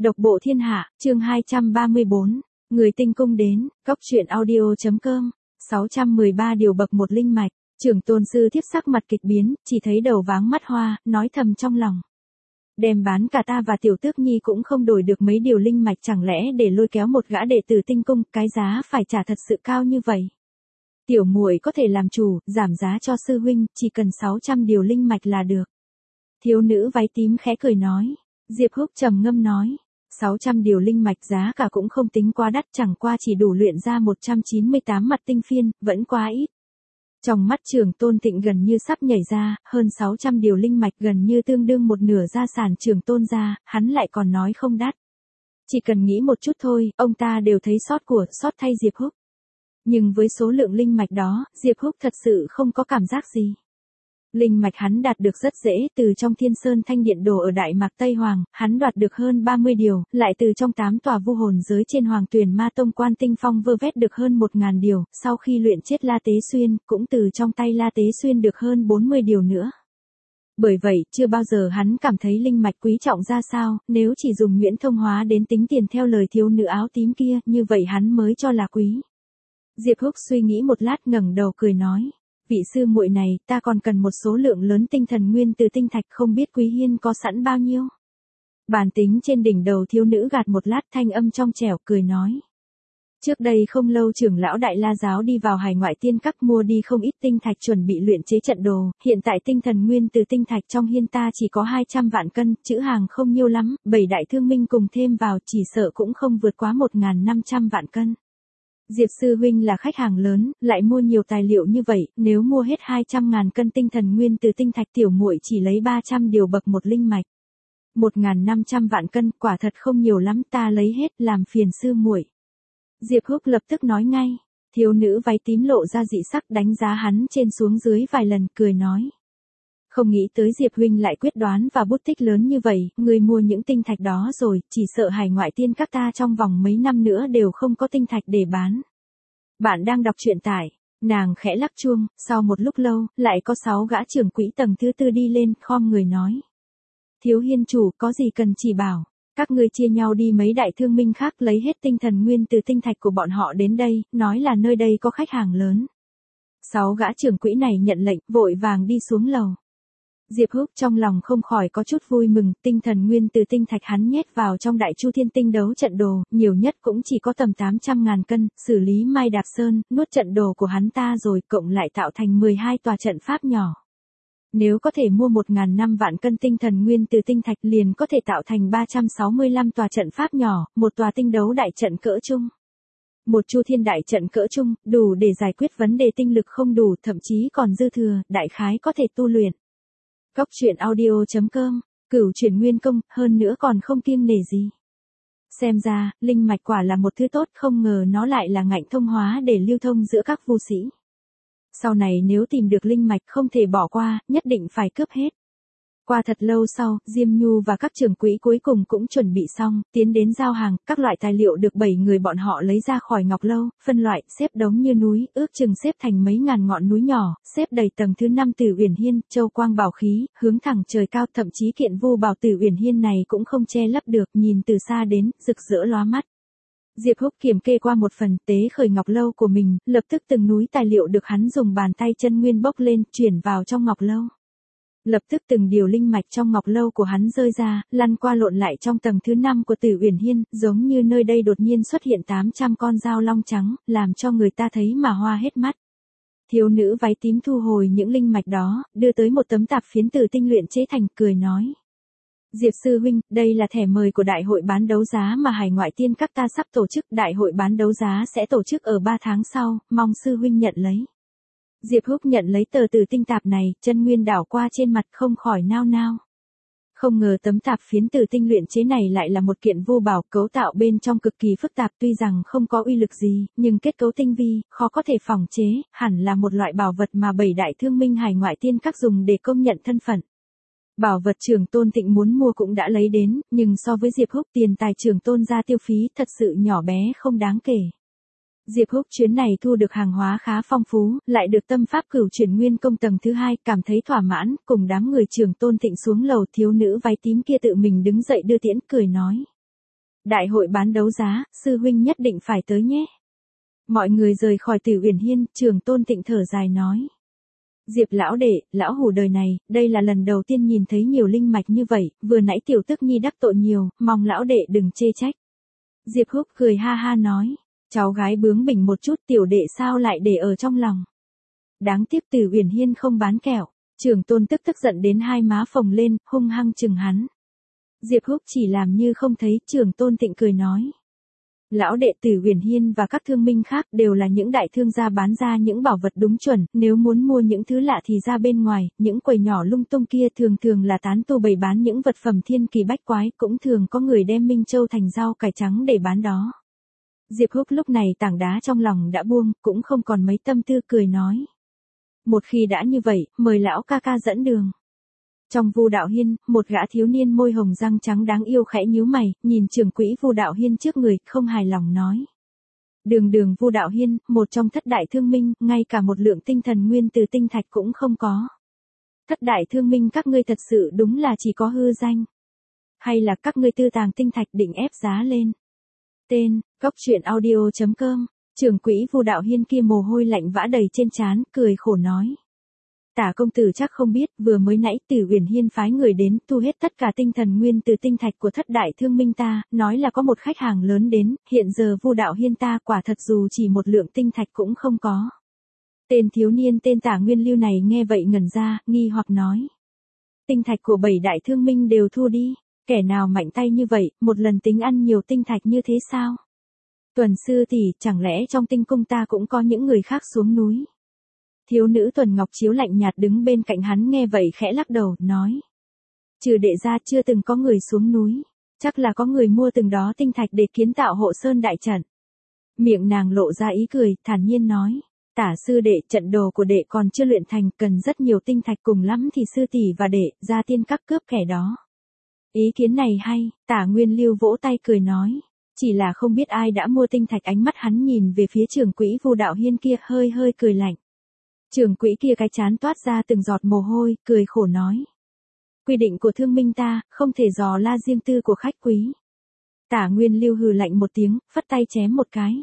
Độc bộ thiên hạ, chương 234, người tinh cung đến, góc truyện audio.com, 613 điều bậc một linh mạch, trưởng tôn sư thiếp sắc mặt kịch biến, chỉ thấy đầu váng mắt hoa, nói thầm trong lòng. Đem bán cả ta và tiểu tước nhi cũng không đổi được mấy điều linh mạch, chẳng lẽ để lôi kéo một gã đệ tử tinh cung, cái giá phải trả thật sự cao như vậy. Tiểu muội có thể làm chủ, giảm giá cho sư huynh, chỉ cần 600 điều linh mạch là được. Thiếu nữ váy tím khẽ cười nói. Diệp Húc trầm ngâm nói, 600 điều linh mạch giá cả cũng không tính quá đắt, chẳng qua chỉ đủ luyện ra 198 mặt tinh phiên, vẫn quá ít. Trong mắt trưởng tôn Thịnh gần như sắp nhảy ra, hơn 600 điều linh mạch gần như tương đương một nửa gia sản trưởng tôn gia, hắn lại còn nói không đắt. Chỉ cần nghĩ một chút thôi, ông ta đều thấy xót thay Diệp Húc. Nhưng với số lượng linh mạch đó, Diệp Húc thật sự không có cảm giác gì. Linh mạch hắn đạt được rất dễ, từ trong Thiên Sơn Thanh Điện Đồ ở Đại Mạc Tây Hoàng, hắn đoạt được hơn 30 điều, lại từ trong 8 tòa vu hồn giới trên Hoàng Tuyền Ma Tông Quan Tinh Phong vơ vét được hơn 1000 điều, sau khi luyện chết La Tế Xuyên, cũng từ trong tay La Tế Xuyên được hơn 40 điều nữa. Bởi vậy, chưa bao giờ hắn cảm thấy linh mạch quý trọng ra sao, nếu chỉ dùng nhuyễn thông hóa đến tính tiền theo lời thiếu nữ áo tím kia, như vậy hắn mới cho là quý. Diệp Húc suy nghĩ một lát ngẩng đầu cười nói. Vị sư muội này, ta còn cần một số lượng lớn tinh thần nguyên từ tinh thạch, không biết Quý Hiên có sẵn bao nhiêu. Bàn tính trên đỉnh đầu thiếu nữ gạt một lát, thanh âm trong trẻo cười nói. Trước đây không lâu trưởng lão Đại La Giáo đi vào Hải Ngoại Tiên Các mua đi không ít tinh thạch chuẩn bị luyện chế trận đồ, hiện tại tinh thần nguyên từ tinh thạch trong hiên ta chỉ có 200 vạn cân, chữ hàng không nhiều lắm, 7 đại thương minh cùng thêm vào chỉ sợ cũng không vượt quá 1500 vạn cân. Diệp sư huynh là khách hàng lớn, lại mua nhiều tài liệu như vậy, nếu mua hết 200.000 cân tinh thần nguyên từ tinh thạch, tiểu muội chỉ lấy 300 điều bậc một linh mạch. 1500 vạn cân, quả thật không nhiều lắm, ta lấy hết, làm phiền sư muội. Diệp Húc lập tức nói ngay. Thiếu nữ váy tím lộ ra dị sắc, đánh giá hắn trên xuống dưới vài lần, cười nói. Không nghĩ tới Diệp huynh lại quyết đoán và bút tích lớn như vậy, người mua những tinh thạch đó rồi, chỉ sợ Hải Ngoại Tiên Các ta trong vòng mấy năm nữa đều không có tinh thạch để bán. Bạn đang đọc truyện tại, nàng khẽ lắc chuông, sau một lúc lâu, lại có 6 gã trưởng quỹ tầng thứ tư đi lên, khom người nói. Thiếu hiên chủ, có gì cần chỉ bảo, các ngươi chia nhau đi mấy đại thương minh khác lấy hết tinh thần nguyên từ tinh thạch của bọn họ đến đây, nói là nơi đây có khách hàng lớn. 6 gã trưởng quỹ này nhận lệnh, vội vàng đi xuống lầu. Diệp Húc trong lòng không khỏi có chút vui mừng, tinh thần nguyên từ tinh thạch hắn nhét vào trong Đại Chu Thiên Tinh đấu trận đồ, nhiều nhất cũng chỉ có tầm 800.000 cân, xử lý Mai Đạp Sơn, nuốt trận đồ của hắn ta rồi, cộng lại tạo thành 12 tòa trận pháp nhỏ. Nếu có thể mua 1005 vạn cân tinh thần nguyên từ tinh thạch liền có thể tạo thành 365 tòa trận pháp nhỏ, một tòa tinh đấu đại trận cỡ trung. Một Chu Thiên đại trận cỡ trung, đủ để giải quyết vấn đề tinh lực không đủ, thậm chí còn dư thừa, đại khái có thể tu luyện. Góc truyện audio.com, Cửu Chuyển Nguyên Công, hơn nữa còn không kiêng nể gì. Xem ra, linh mạch quả là một thứ tốt, không ngờ nó lại là ngạnh thông hóa để lưu thông giữa các vu sĩ. Sau này nếu tìm được linh mạch không thể bỏ qua, nhất định phải cướp hết. Qua thật lâu sau, Diêm Nhu và các trưởng quỹ cuối cùng cũng chuẩn bị xong, tiến đến giao hàng, các loại tài liệu được 7 người bọn họ lấy ra khỏi ngọc lâu, phân loại, xếp đống như núi, ước chừng xếp thành mấy ngàn ngọn núi nhỏ, xếp đầy tầng thứ 5 Tử Uyển Hiên, châu quang bảo khí, hướng thẳng trời cao, thậm chí kiện vu bảo Tử Uyển Hiên này cũng không che lấp được, nhìn từ xa đến, rực rỡ lóa mắt. Diệp Húc kiểm kê qua một phần, tế khởi ngọc lâu của mình, lập tức từng núi tài liệu được hắn dùng bàn tay chân nguyên bốc lên, chuyển vào trong ngọc lâu. Lập tức từng điều linh mạch trong ngọc lâu của hắn rơi ra, lăn qua lộn lại trong tầng thứ 5 của Tử Uyển Hiên, giống như nơi đây đột nhiên xuất hiện 800 con dao long trắng, làm cho người ta thấy mà hoa hết mắt. Thiếu nữ váy tím thu hồi những linh mạch đó, đưa tới một tấm tạp phiến từ tinh luyện chế thành, cười nói. Diệp sư huynh, đây là thẻ mời của đại hội bán đấu giá mà Hải Ngoại Tiên Các ta sắp tổ chức, đại hội bán đấu giá sẽ tổ chức ở 3 tháng sau, mong sư huynh nhận lấy. Diệp Húc nhận lấy tờ từ tinh tạp này, chân nguyên đảo qua trên mặt không khỏi nao nao. Không ngờ tấm tạp phiến từ tinh luyện chế này lại là một kiện vô bảo, cấu tạo bên trong cực kỳ phức tạp, tuy rằng không có uy lực gì, nhưng kết cấu tinh vi, khó có thể phỏng chế, hẳn là một loại bảo vật mà 7 đại thương minh Hải Ngoại Tiên Các dùng để công nhận thân phận. Bảo vật trưởng tôn Thịnh muốn mua cũng đã lấy đến, nhưng so với Diệp Húc tiền tài trưởng tôn ra tiêu phí thật sự nhỏ bé không đáng kể. Diệp Húc chuyến này thu được hàng hóa khá phong phú, lại được tâm pháp Cửu Chuyển Nguyên Công tầng thứ 2, cảm thấy thỏa mãn, cùng đám người trưởng tôn Thịnh xuống lầu, thiếu nữ váy tím kia tự mình đứng dậy đưa tiễn, cười nói. Đại hội bán đấu giá, sư huynh nhất định phải tới nhé. Mọi người rời khỏi Tử Uyển Hiên, Trường Tôn Tịnh thở dài nói. Diệp lão đệ, lão hủ đời này, đây là lần đầu tiên nhìn thấy nhiều linh mạch như vậy, vừa nãy tiểu tức nhi đắc tội nhiều, mong lão đệ đừng chê trách. Diệp Húc cười ha ha nói, cháu gái bướng bỉnh một chút tiểu đệ sao lại để ở trong lòng. Đáng tiếc Tử Uyển Hiên không bán kẹo, Trường Tôn tức giận đến hai má phồng lên, hung hăng chừng hắn. Diệp Húc chỉ làm như không thấy, Trường Tôn Tịnh cười nói. Lão đệ Tử Uyển Hiên và các thương minh khác đều là những đại thương gia bán ra những bảo vật đúng chuẩn, nếu muốn mua những thứ lạ thì ra bên ngoài, những quầy nhỏ lung tung kia thường thường là tán tu bày bán những vật phẩm thiên kỳ bách quái, cũng thường có người đem Minh Châu thành rau cải trắng để bán đó. Diệp Húc lúc này tảng đá trong lòng đã buông, cũng không còn mấy tâm tư cười nói. Một khi đã như vậy, mời lão ca ca dẫn đường. Trong Vu Đạo Hiên, một gã thiếu niên môi hồng răng trắng đáng yêu khẽ nhíu mày, nhìn trưởng quỹ Vu Đạo Hiên trước người, không hài lòng nói. Đường Vu Đạo Hiên, một trong thất đại thương minh, ngay cả một lượng tinh thần nguyên từ tinh thạch cũng không có. Thất đại thương minh các ngươi thật sự đúng là chỉ có hư danh. Hay là các ngươi tư tàng tinh thạch định ép giá lên. Tên, goctruyện.audio.com, trưởng quỹ Vu Đạo Hiên kia mồ hôi lạnh vã đầy trên trán, cười khổ nói. Tả công tử chắc không biết, vừa mới nãy Tử Uyển Hiên phái người đến, thu hết tất cả tinh thần nguyên từ tinh thạch của thất đại thương minh ta, nói là có một khách hàng lớn đến, hiện giờ Vu Đạo Hiên ta quả thật dù chỉ một lượng tinh thạch cũng không có. Tên thiếu niên tên Tả Nguyên Lưu này nghe vậy ngẩn ra, nghi hoặc nói. Tinh thạch của 7 đại thương minh đều thu đi, kẻ nào mạnh tay như vậy, một lần tính ăn nhiều tinh thạch như thế sao? Tuần sư tỷ, chẳng lẽ trong tinh cung ta cũng có những người khác xuống núi? Thiếu nữ Tuần Ngọc Chiếu lạnh nhạt đứng bên cạnh hắn nghe vậy khẽ lắc đầu, nói. Trừ đệ ra chưa từng có người xuống núi, chắc là có người mua từng đó tinh thạch để kiến tạo hộ sơn đại trận. Miệng nàng lộ ra ý cười, thản nhiên nói. Tả sư đệ, trận đồ của đệ còn chưa luyện thành, cần rất nhiều tinh thạch, cùng lắm thì sư tỷ và đệ, ra tiên các cướp kẻ đó. Ý kiến này hay, Tả Nguyên Lưu vỗ tay cười nói. Chỉ là không biết ai đã mua tinh thạch, ánh mắt hắn nhìn về phía trưởng quỹ Vu Đạo Hiên kia, hơi cười lạnh. Trưởng quỹ kia cái trán toát ra từng giọt mồ hôi, cười khổ nói. Quy định của thương minh ta, không thể dò la riêng tư của khách quý. Tả Nguyên Lưu hừ lạnh một tiếng, phất tay chém một cái.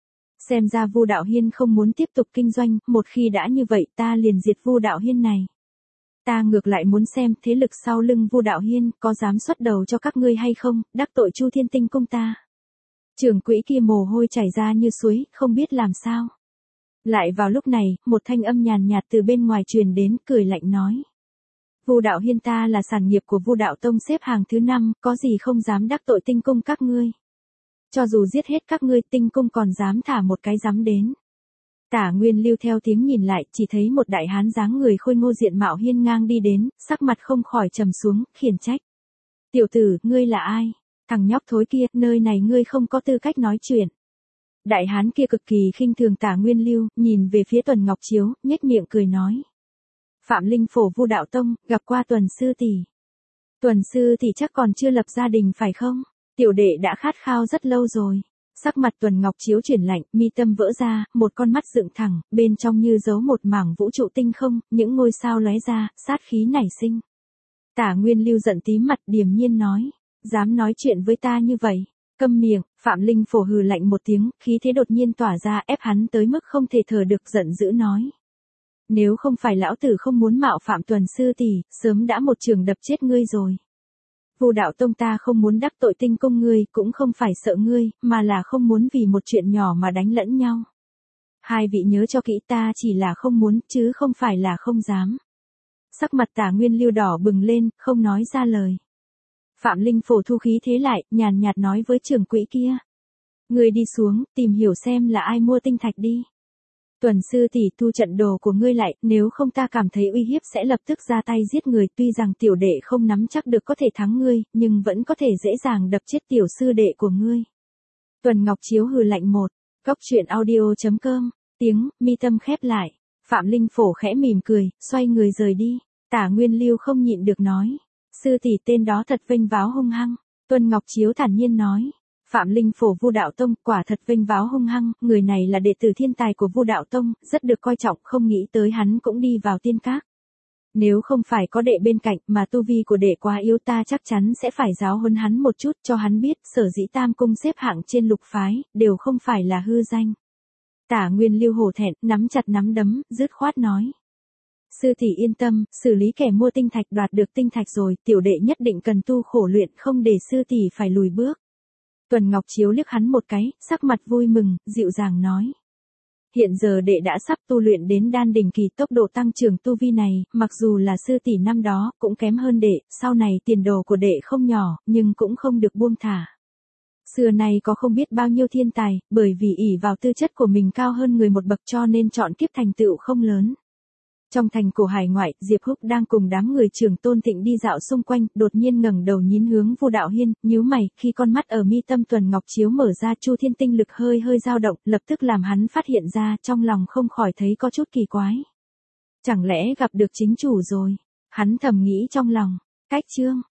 Xem ra Vu Đạo Hiên không muốn tiếp tục kinh doanh, một khi đã như vậy ta liền diệt Vu Đạo Hiên này. Ta ngược lại muốn xem thế lực sau lưng Vu Đạo Hiên có dám xuất đầu cho các ngươi hay không, đắc tội Chu Thiên Tinh cung ta. Trưởng quỹ kia mồ hôi chảy ra như suối, không biết làm sao. Lại vào lúc này, một thanh âm nhàn nhạt từ bên ngoài truyền đến, cười lạnh nói. Vu Đạo Hiên ta là sản nghiệp của Vu Đạo Tông xếp hàng thứ 5, có gì không dám đắc tội tinh cung các ngươi. Cho dù giết hết các ngươi, tinh cung còn dám thả một cái dám đến. Tả Nguyên Lưu theo tiếng nhìn lại, chỉ thấy một đại hán dáng người khôi ngô diện mạo hiên ngang đi đến, sắc mặt không khỏi trầm xuống, khiển trách. Tiểu tử, ngươi là ai? Thằng nhóc thối kia, nơi này ngươi không có tư cách nói chuyện. Đại hán kia cực kỳ khinh thường Tả Nguyên Lưu, nhìn về phía Tuần Ngọc Chiếu, nhếch miệng cười nói. Phạm Linh Phổ Vu Đạo Tông, gặp qua Tuần sư tỷ. Tuần sư tỷ chắc còn chưa lập gia đình phải không? Tiểu đệ đã khát khao rất lâu rồi. Sắc mặt Tuần Ngọc Chiếu chuyển lạnh, mi tâm vỡ ra, một con mắt dựng thẳng, bên trong như giấu một mảng vũ trụ tinh không, những ngôi sao lóe ra, sát khí nảy sinh. Tả Nguyên Lưu giận tím mặt, điềm nhiên nói. Dám nói chuyện với ta như vậy? Câm miệng, Phạm Linh Phổ hừ lạnh một tiếng, khí thế đột nhiên tỏa ra ép hắn tới mức không thể thở được, giận dữ nói. Nếu không phải lão tử không muốn mạo phạm Tuần sư tỷ, sớm đã một trường đập chết ngươi rồi. Vu Đạo Tông ta không muốn đắc tội tinh cung ngươi, cũng không phải sợ ngươi, mà là không muốn vì một chuyện nhỏ mà đánh lẫn nhau. Hai vị nhớ cho kỹ, ta chỉ là không muốn, chứ không phải là không dám. Sắc mặt Tả Nguyên Lưu đỏ bừng lên, không nói ra lời. Phạm Linh Phổ thu khí thế lại, nhàn nhạt nói với trưởng quỹ kia. Ngươi đi xuống, tìm hiểu xem là ai mua tinh thạch đi. Tuần sư tỷ, thu trận đồ của ngươi lại, nếu không ta cảm thấy uy hiếp sẽ lập tức ra tay giết người. Tuy rằng tiểu đệ không nắm chắc được có thể thắng ngươi, nhưng vẫn có thể dễ dàng đập chết tiểu sư đệ của ngươi. Tuần Ngọc Chiếu hừ lạnh một. Goctruyện.audio.com. Tiếng, mi tâm khép lại. Phạm Linh Phổ khẽ mỉm cười, xoay người rời đi. Tả Nguyên Lưu không nhịn được nói. Sư tỷ tên đó thật vênh váo hung hăng. Tuần Ngọc Chiếu thản nhiên nói. Phạm Linh Phổ Vu Đạo Tông, quả thật vênh váo hung hăng, người này là đệ tử thiên tài của Vu Đạo Tông, rất được coi trọng, không nghĩ tới hắn cũng đi vào tiên các. Nếu không phải có đệ bên cạnh mà tu vi của đệ quá yếu ta chắc chắn sẽ phải giáo huấn hắn một chút cho hắn biết sở dĩ Tam Cung xếp hạng trên lục phái, đều không phải là hư danh. Tả Nguyên Lưu hổ thẹn, nắm chặt nắm đấm, dứt khoát nói. Sư tỷ yên tâm, xử lý kẻ mua tinh thạch đoạt được tinh thạch rồi, tiểu đệ nhất định cần tu khổ luyện không để sư tỷ phải lùi bước. Tuần Ngọc Chiếu liếc hắn một cái, sắc mặt vui mừng, dịu dàng nói. Hiện giờ đệ đã sắp tu luyện đến đan đỉnh kỳ, tốc độ tăng trưởng tu vi này, mặc dù là sư tỷ năm đó, cũng kém hơn đệ, sau này tiền đồ của đệ không nhỏ, nhưng cũng không được buông thả. Xưa nay có không biết bao nhiêu thiên tài, bởi vì ỷ vào tư chất của mình cao hơn người một bậc cho nên chọn kiếp thành tựu không lớn. Trong thành cổ hải ngoại, Diệp Húc đang cùng đám người Trường Tôn Thịnh đi dạo xung quanh, đột nhiên ngẩng đầu nhìn hướng Vu Đạo Hiên, nhíu mày, khi con mắt ở mi tâm Tuần Ngọc Chiếu mở ra, Chu Thiên tinh lực hơi hơi dao động, lập tức làm hắn phát hiện ra, trong lòng không khỏi thấy có chút kỳ quái. Chẳng lẽ gặp được chính chủ rồi? Hắn thầm nghĩ trong lòng. Cách chương